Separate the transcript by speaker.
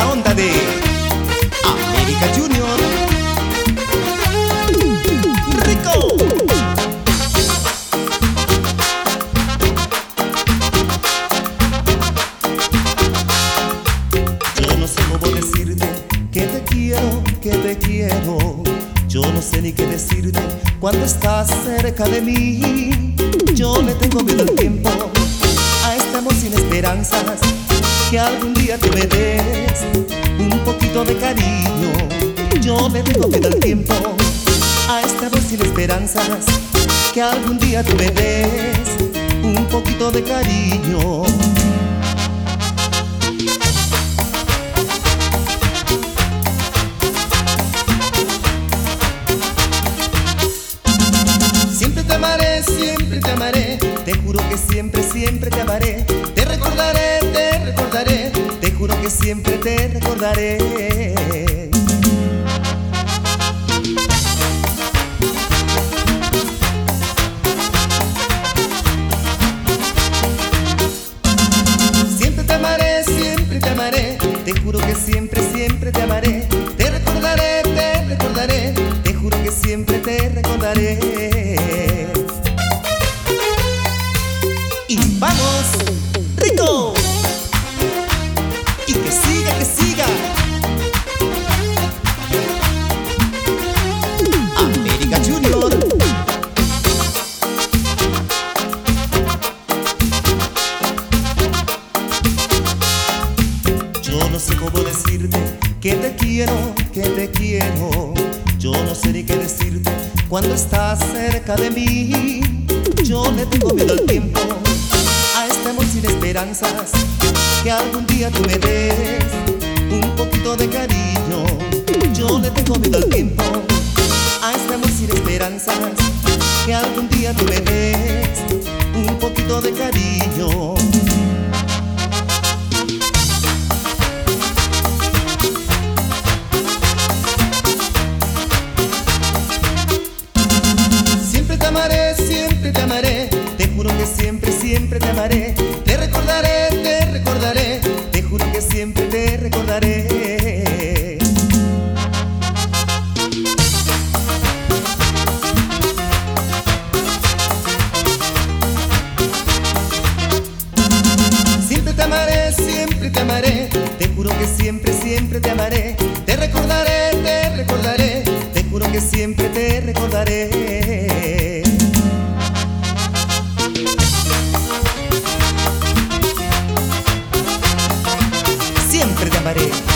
Speaker 1: la onda de América Junior. ¡Rico! Yo no sé cómo decirte que te quiero, que te quiero. Yo no sé ni qué decirte cuando estás cerca de mí. Yo le tengo miedo al tiempo, a este amor sin esperanzas, que algún día tú me des un poquito de cariño. Yo le tengo miedo al tiempo, a este amor sin esperanzas, que algún día tú me des un poquito de cariño. Siempre te amaré, siempre te amaré. Te juro que siempre, siempre te amaré. Te recordaré, te recordaré. Te juro que siempre te recordaré. Siempre te amaré, siempre te amaré. Te juro que siempre, siempre te amaré. Te recordaré, te recordaré. Te juro que siempre te recordaré. Y vamos, rico. Y que siga, que siga. América Junior. Yo no sé cómo decirte que te quiero, que te quiero. Yo no sé ni qué decirte cuando estás cerca de mí. Yo le tengo miedo al tiempo, a este amor sin esperanzas, que algún día tú me des un poquito de cariño. Yo le tengo miedo al tiempo, a este amor sin esperanzas, que algún día tú me des un poquito de cariño. Siempre te amaré, siempre te amaré. Te juro que siempre, siempre te amaré. Te recordaré, te recordaré. Te juro que siempre te recordaré. Siempre te amaré, siempre te amaré. Te juro que siempre, siempre te amaré. Te recordaré, te recordaré. Te juro que siempre te recordaré. Siempre te amaré.